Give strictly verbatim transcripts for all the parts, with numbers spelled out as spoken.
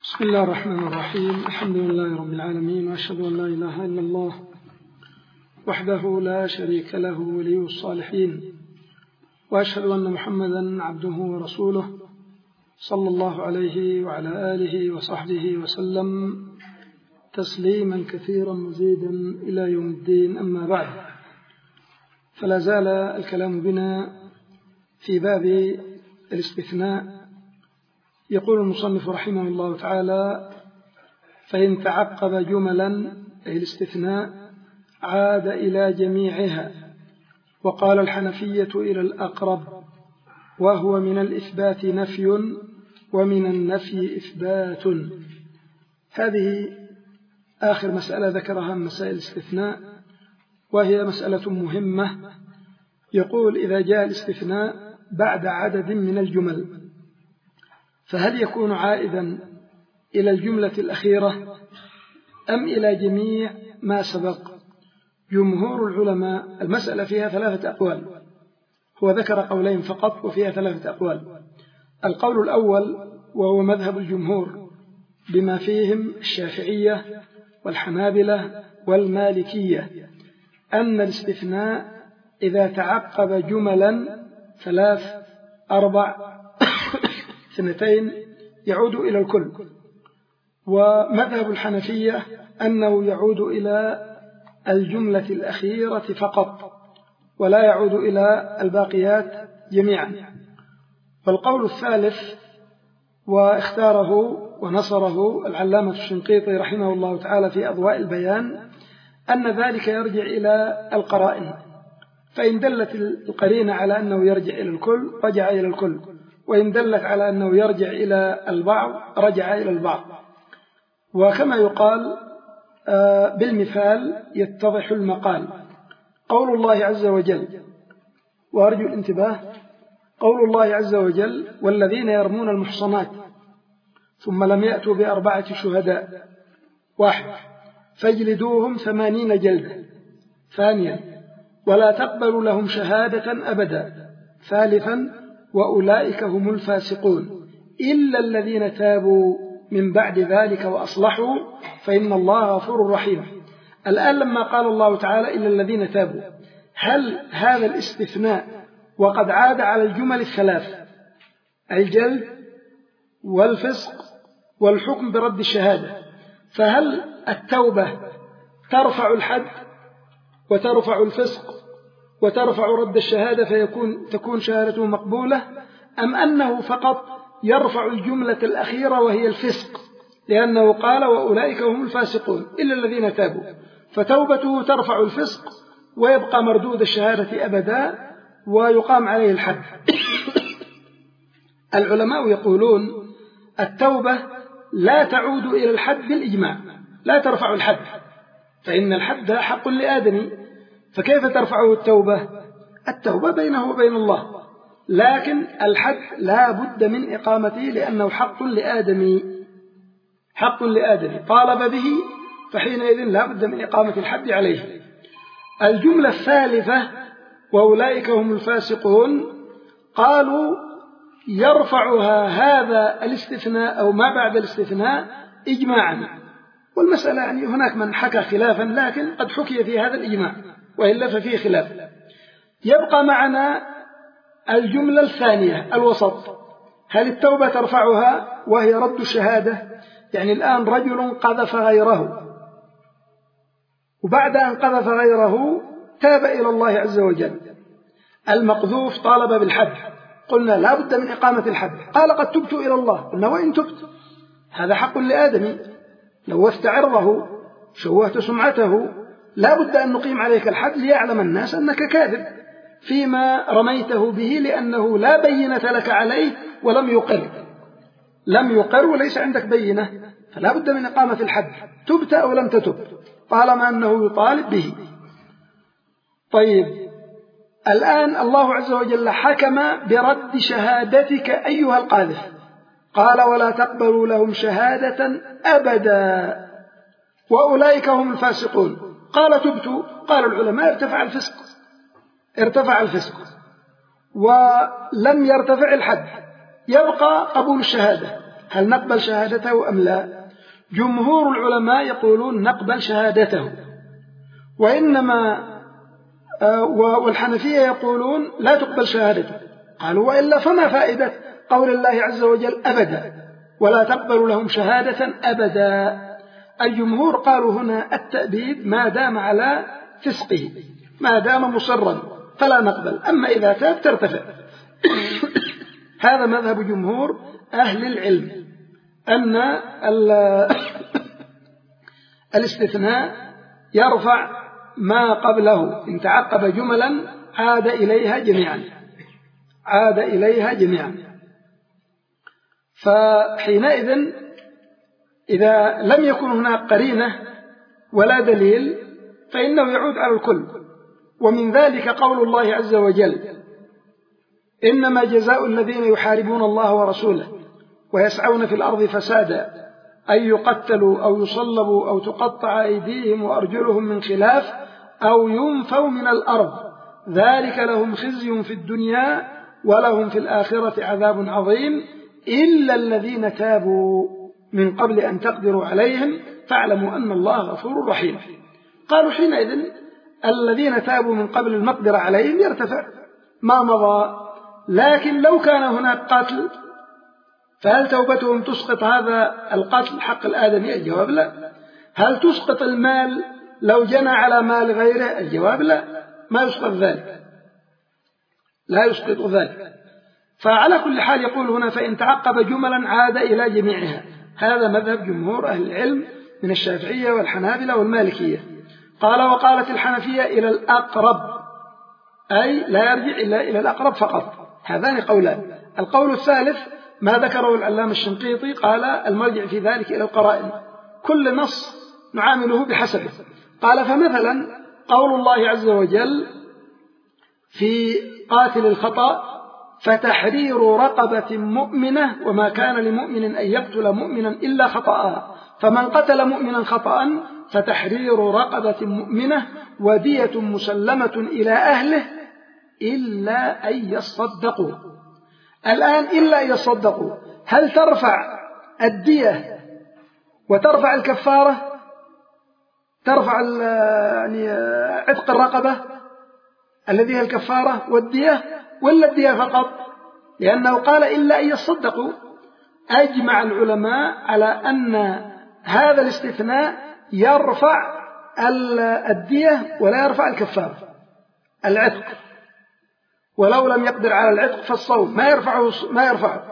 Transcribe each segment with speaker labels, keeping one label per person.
Speaker 1: بسم الله الرحمن الرحيم. الحمد لله رب العالمين، وأشهد أن لا إله إلا الله وحده لا شريك له ولي الصالحين، وأشهد أن محمدا عبده ورسوله صلى الله عليه وعلى آله وصحبه وسلم تسليما كثيرا مزيدا إلى يوم الدين. أما بعد، فلا زال الكلام بنا في باب الاستثناء. يقول المصنف رحمه الله تعالى: فإن تعقب جملا، أي الاستثناء، عاد إلى جميعها. وقال الحنفية إلى الأقرب، وهو من الإثبات نفي ومن النفي إثبات. هذه آخر مسألة ذكرها من مسائل الاستثناء، وهي مسألة مهمة. يقول: إذا جاء الاستثناء بعد عدد من الجمل، فهل يكون عائدا إلى الجملة الأخيرة أم إلى جميع ما سبق؟ جمهور العلماء المسألة فيها ثلاثة أقوال، هو ذكر قولين فقط وفيها ثلاثة أقوال. القول الأول، وهو مذهب الجمهور بما فيهم الشافعية والحنابلة والمالكية، أن الاستثناء إذا تعقب جملا ثلاث أربع اثنتين يعود إلى الكل. ومذهب الحنفية أنه يعود إلى الجملة الأخيرة فقط، ولا يعود إلى الباقيات جميعا. والقول الثالث، واختاره ونصره العلامة الشنقيطي رحمه الله تعالى في أضواء البيان، أن ذلك يرجع إلى القرائن، فإن دلت القرينة على أنه يرجع إلى الكل رجع إلى الكل، وإن دلت على أنه يرجع إلى البعض رجع إلى البعض. وكما يقال بالمثال يتضح المقال. قول الله عز وجل، وأرجو الانتباه، قول الله عز وجل: والذين يرمون المحصنات ثم لم يأتوا بأربعة شهداء: واحد، فاجلدوهم ثمانين جلدة. ثانيا، ولا تقبلوا لهم شهادة أبدا. ثالثا، وأولئك هم الفاسقون إلا الذين تابوا من بعد ذلك وأصلحوا فإن الله غفور رحيم. الآن لما قال الله تعالى إلا الذين تابوا، هل هذا الاستثناء وقد عاد على الجمل الثلاث: الجلد والفسق والحكم برد الشهادة، فهل التوبة ترفع الحد وترفع الفسق وترفع رد الشهادة فيكون تكون شهادته مقبولة، أم أنه فقط يرفع الجملة الأخيرة وهي الفسق، لأنه قال وأولئك هم الفاسقون إلا الذين تابوا، فتوبته ترفع الفسق ويبقى مردود الشهادة أبدا ويقام عليه الحد؟ العلماء يقولون التوبة لا تعود إلى الحد بالإجماع، لا ترفع الحد، فإن الحد حق لآدمي، فكيف ترفعه التوبة؟ التوبة بينه وبين الله، لكن الحد لا بد من إقامته لأنه حق لآدمي، حق لآدمي طالب به، فحينئذ لا بد من إقامة الحد عليه. الجملة الثالثة وأولئك هم الفاسقون، قالوا يرفعها هذا الاستثناء أو ما بعد الاستثناء إجماعا، والمسألة يعني هناك من حكى خلافا، لكن قد حكي في هذا الإجماع، وإلا ففيه خلاف. يبقى معنا الجملة الثانية الوسط، هل التوبة ترفعها وهي رد الشهادة؟ يعني الآن رجل قذف غيره، وبعد أن قذف غيره تاب إلى الله عز وجل، المقذوف طالب بالحد، قلنا لا بد من إقامة الحد، قال قد تبت إلى الله، قلنا وإن تبت هذا حق لآدمي، لوثت عرضه شوهت سمعته، لا بد أن نقيم عليك الحد ليعلم الناس أنك كاذب فيما رميته به، لأنه لا بينة لك عليه ولم يقر، لم يقر وليس عندك بينة، فلا بد من إقامة الحد، تبت أو لم تتب، طالما أنه يطالب به. طيب، الآن الله عز وجل حكم برد شهادتك أيها القاذف، قال ولا تقبلوا لهم شهادة أبدا وأولئك هم الفاسقون. قال تبت، قال العلماء ارتفع الفسق، ارتفع الفسق ولم يرتفع الحد، يبقى قبول الشهادة. هل نقبل شهادته أم لا؟ جمهور العلماء يقولون نقبل شهادته، وإنما والحنفية يقولون لا تقبل شهادته. قالوا وإلا فما فائدة قول الله عز وجل أبدا ولا تقبل لهم شهادة أبدا؟ الجمهور قالوا هنا التأبيد ما دام على فسقه، ما دام مصرا فلا نقبل، أما إذا تاب ترتفع. هذا مذهب جمهور أهل العلم، أن الاستثناء يرفع ما قبله، إن تعقب جملا عاد إليها جميعا، عاد إليها جميعا. فحينئذ إذا لم يكن هناك قرينة ولا دليل فإنه يعود على الكل. ومن ذلك قول الله عز وجل: إنما جزاء الذين يحاربون الله ورسوله ويسعون في الأرض فسادا أن يقتلوا أو يصلبوا أو تقطع أيديهم وأرجلهم من خلاف أو ينفوا من الأرض ذلك لهم خزي في الدنيا ولهم في الآخرة عذاب عظيم إلا الذين تابوا من قبل أن تقدروا عليهم فاعلموا أن الله غفور رحيم. قالوا حينئذ الذين تابوا من قبل المقدرة عليهم يرتفع ما مضى. لكن لو كان هناك قتل فهل توبتهم تسقط هذا القتل حق الآدمي؟ الجواب لا. هل تسقط المال لو جنى على مال غيره؟ الجواب لا، ما يسقط ذلك، لا يسقط ذلك. فعلى كل حال يقول هنا: فإن تعقب جملا عاد إلى جميعها. هذا مذهب جمهور أهل العلم من الشافعية والحنابلة والمالكية. قال: وقالت الحنفية إلى الأقرب، أي لا يرجع إلا إلى الأقرب فقط. هذان قولان. القول الثالث ما ذكره العلامة الشنقيطي، قال: المرجع في ذلك إلى القرائن، كل نص نعامله بحسبه. قال: فمثلا قول الله عز وجل في قاتل الخطأ: فتحرير رقبة مؤمنة وما كان لمؤمن أن يقتل مؤمنا إلا خطأ، فمن قتل مؤمنا خطأ فتحرير رقبة مؤمنة ودية مسلمة إلى أهله إلا أن يصدقوا. الآن إلا أن يصدقوا، هل ترفع الدية وترفع الكفارة؟ ترفع يعني عتق الرقبة الذي هي الكفارة والدية، ولا الدية فقط؟ لأنه قال إلا أن يصدقوا. أجمع العلماء على أن هذا الاستثناء يرفع الدية ولا يرفع الكفارة. العتق ولو لم يقدر على العتق فالصوم ما يرفعه ما يرفعه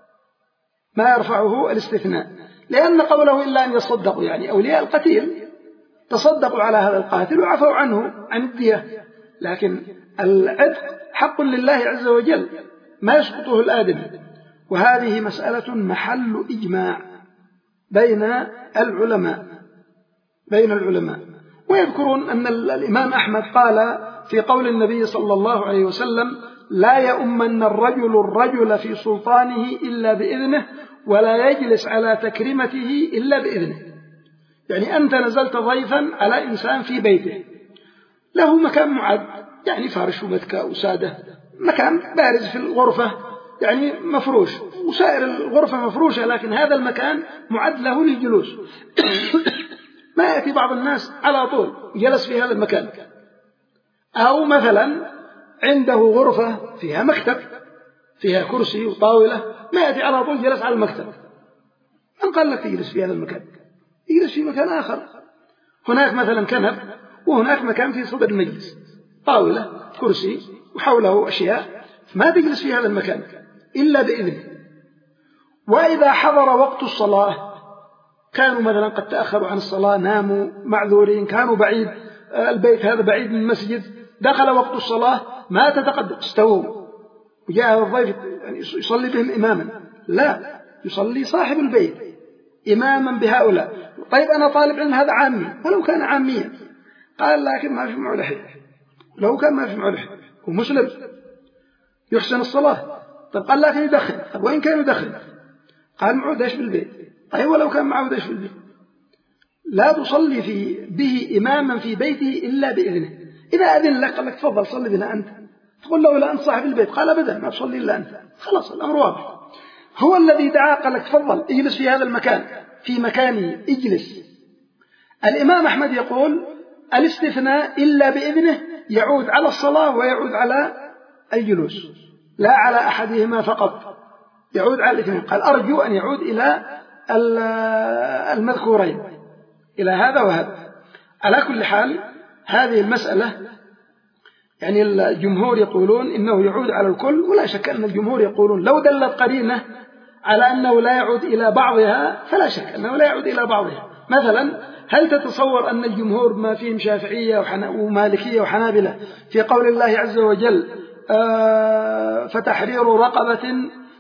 Speaker 1: ما يرفعه الاستثناء، لأن قوله إلا أن يصدقوا يعني أولياء القتيل تصدقوا على هذا القاتل وعفوا عنه عن الدية، لكن العتق حق لله عز وجل ما يسقطه الآدمي. وهذه مسألة محل إجماع بين العلماء بين العلماء ويذكرون أن الإمام أحمد قال في قول النبي صلى الله عليه وسلم: لا يؤمن الرجل الرجل في سلطانه إلا بإذنه ولا يجلس على تكريمته إلا بإذنه. يعني أنت نزلت ضيفا على إنسان في بيته له مكان معد، يعني فارش ومتكأ وسادة، مكان بارز في الغرفة يعني مفروش، وسائر الغرفة مفروشة، لكن هذا المكان معد له للجلوس. ما يأتي بعض الناس على طول جلس في هذا المكان. أو مثلا عنده غرفة فيها مكتب فيها كرسي وطاولة، ما يأتي على طول جلس على المكتب. من قال لك تجلس في هذا المكان؟ يجلس في مكان آخر. هناك مثلا كنب وهناك مكان في صدر المجلس، طاولة كرسي وحوله أشياء، ما تجلس في هذا المكان إلا بإذن. وإذا حضر وقت الصلاة، كانوا مثلا قد تأخروا عن الصلاة، ناموا معذورين، كانوا بعيد، البيت هذا بعيد من المسجد، دخل وقت الصلاة ما تتقدم استووا وجاء الضيف يعني يصلي بهم إماما، لا، يصلي صاحب البيت إماما بهؤلاء. طيب أنا طالب علم، هذا عامي، ولو كان عاميا، قال لكن ما في معه لحية، لو كان ما في معه لحية ومسلم يحسن الصلاة. طيب قال لكن يدخن، طيب وإن كان يدخن؟ قال معه داش بالبيت. طيب ولو كان معه داش بالبيت؟ لا تصلي في به إماما في بيته إلا بإذنه. إذا أذن لك قال لك تفضل صلي بنا أنت، تقول له لا أنت صاحب البيت، قال أبدا ما تصلي إلا أنت، خلاص الأمر واضح. هو الذي دعا قال لك تفضل اجلس في هذا المكان، في مكاني اجلس. الإمام أحمد يقول الاستثناء إلا بإذنه يعود على الصلاة ويعود على الجلوس، لا على أحدهما فقط، يعود على الاثنين. قال أرجو أن يعود إلى المذكورين، إلى هذا وهذا. على كل حال هذه المسألة يعني الجمهور يقولون إنه يعود على الكل، ولا شك أن الجمهور يقولون لو دلت قرينة على أنه لا يعود إلى بعضها فلا شك أنه لا يعود إلى بعضها. مثلا هل تتصور أن الجمهور ما فيهم شافعية ومالكية وحنابلة في قول الله عز وجل آه فتحرير رقبة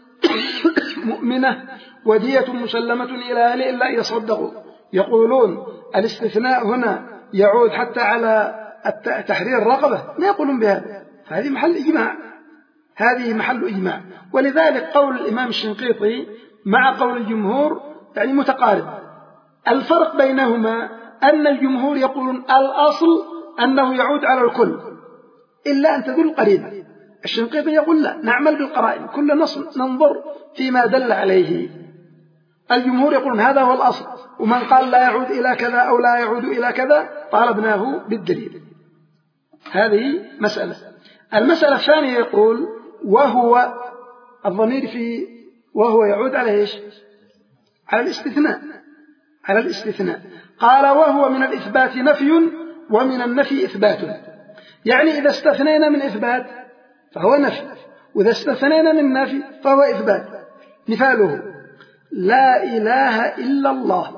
Speaker 1: مؤمنة ودية مسلمة إلى أهله إلا يصدقوا، يقولون الاستثناء هنا يعود حتى على تحرير الرقبة؟ ما يقولون بهذا، فهذه محل إجماع، هذه محل إجماع. ولذلك قول الإمام الشنقيطي مع قول الجمهور يعني متقارب. الفرق بينهما أن الجمهور يقولون الأصل أنه يعود على الكل إلا أن تدل قرينة. الشنقيطي يقول لا، نعمل بالقرائن، كل نص ننظر فيما دل عليه. الجمهور يقولون هذا هو الأصل، ومن قال لا يعود إلى كذا أو لا يعود إلى كذا طالبناه بالدليل. هذه مسألة. المسألة الثانية يقول وهو الضمير في وهو يعود على إيش؟ على الاستثناء، على الاستثناء. قال وهو من الإثبات نفي ومن النفي إثبات، يعني إذا استثنينا من إثبات فهو نفي، وإذا استثنينا من نفي فهو إثبات. مثاله لا إله إلا الله،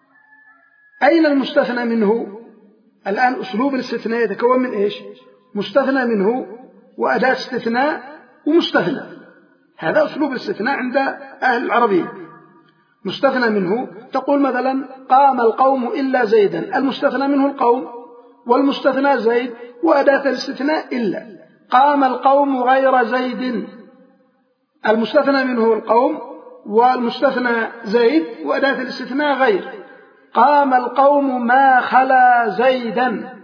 Speaker 1: أين المستثنى منه؟ الآن أسلوب الاستثناء يتكون من إيش؟ مستثنى منه وأداة استثناء ومستثنى، هذا أسلوب الاستثناء عند أهل العربية. مستثنى منه تقول مثلا قام القوم إلا زيدا، المستثنى منه القوم والمستثنى زيد وأداة الاستثناء إلا. قام القوم غير زيد، المستثنى منه القوم والمستثنى زيد وأداة الاستثناء غير. قام القوم ما خلا زيدا،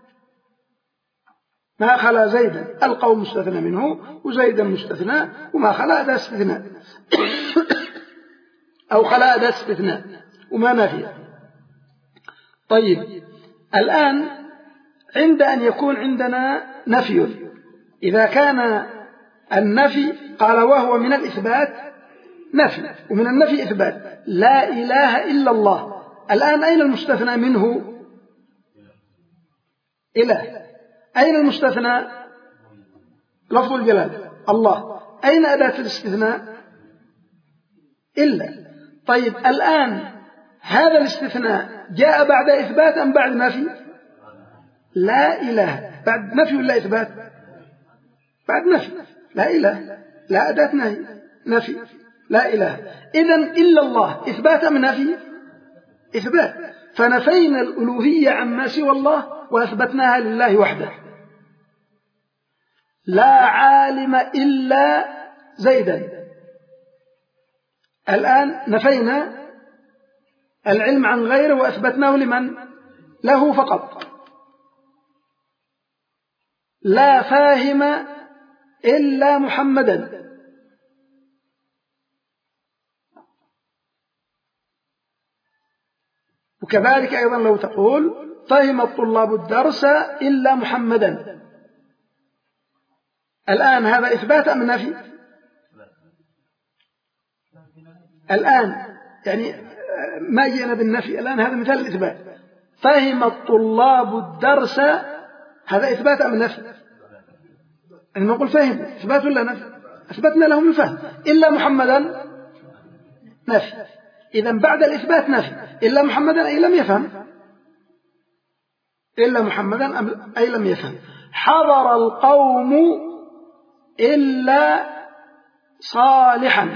Speaker 1: ما خلا زيدا، القوم مستثنى منه وزيدا مستثنى وما خلا أداة استثناء أو خلا أداة استثناء وما نافية. طيب الآن عند أن يكون عندنا نفي، إذا كان النفي قال وهو من الإثبات نفي ومن النفي إثبات، لا إله إلا الله، الآن أين المستثنى منه؟ إله. أين المستثنى؟ لفظ الجلالة الله. أين أداة الاستثناء؟ إلا. طيب الآن هذا الاستثناء جاء بعد إثبات أم بعد نفي؟ لا إله بعد نفي ولا إثبات؟ بعد نفي. لا إله لا أداة نهي، نفي لا إله. إذن إلا الله إثبات أم نفي؟ إثبات. فنفينا الألوهية عما سوى الله وأثبتناها لله وحده. لا عالم إلا زيدا، الآن نفينا العلم عن غيره وأثبتناه لمن؟ له فقط. لا فاهم إلا محمدا، وكذلك أيضا لو تقول فهم الطلاب الدرس إلا محمدا، الآن هذا إثبات أم نفي؟ الآن يعني ما جئنا بالنفي، الآن هذا مثال الإثبات. فهم الطلاب الدرس، هذا إثبات أم نفي؟ أن نقول فهم إثبات ولا نفي؟ أثبتنا لهم الفهم. إلا محمدا نفي. إذن بعد الإثبات نفي. إلا محمدا أي لم يفهم، إلا محمدا أي لم يفهم. حضر القوم إلا صالحا،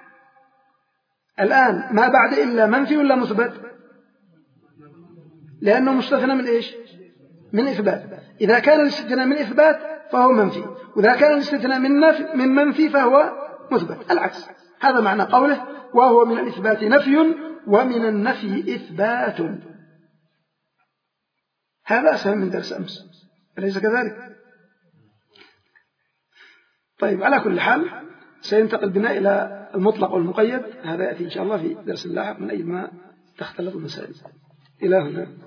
Speaker 1: الآن ما بعد إلا منفي ولا مثبت؟ لأنه مستثنى من إيش؟ من إثبات. إذا كان الاستثناء من إثبات فهو منفي، وإذا كان الاستثناء من نفي من منفي فهو مثبت، العكس. هذا معنى قوله وهو من الإثبات نفي ومن النفي إثبات. هذا أسهل من درس أمس، أليس كذلك؟ طيب على كل حال سينتقل بنا إلى المطلق والمقيد هذا يأتي إن شاء الله في درس لاحق من أي ما تختلط المسائل. إلى هنا.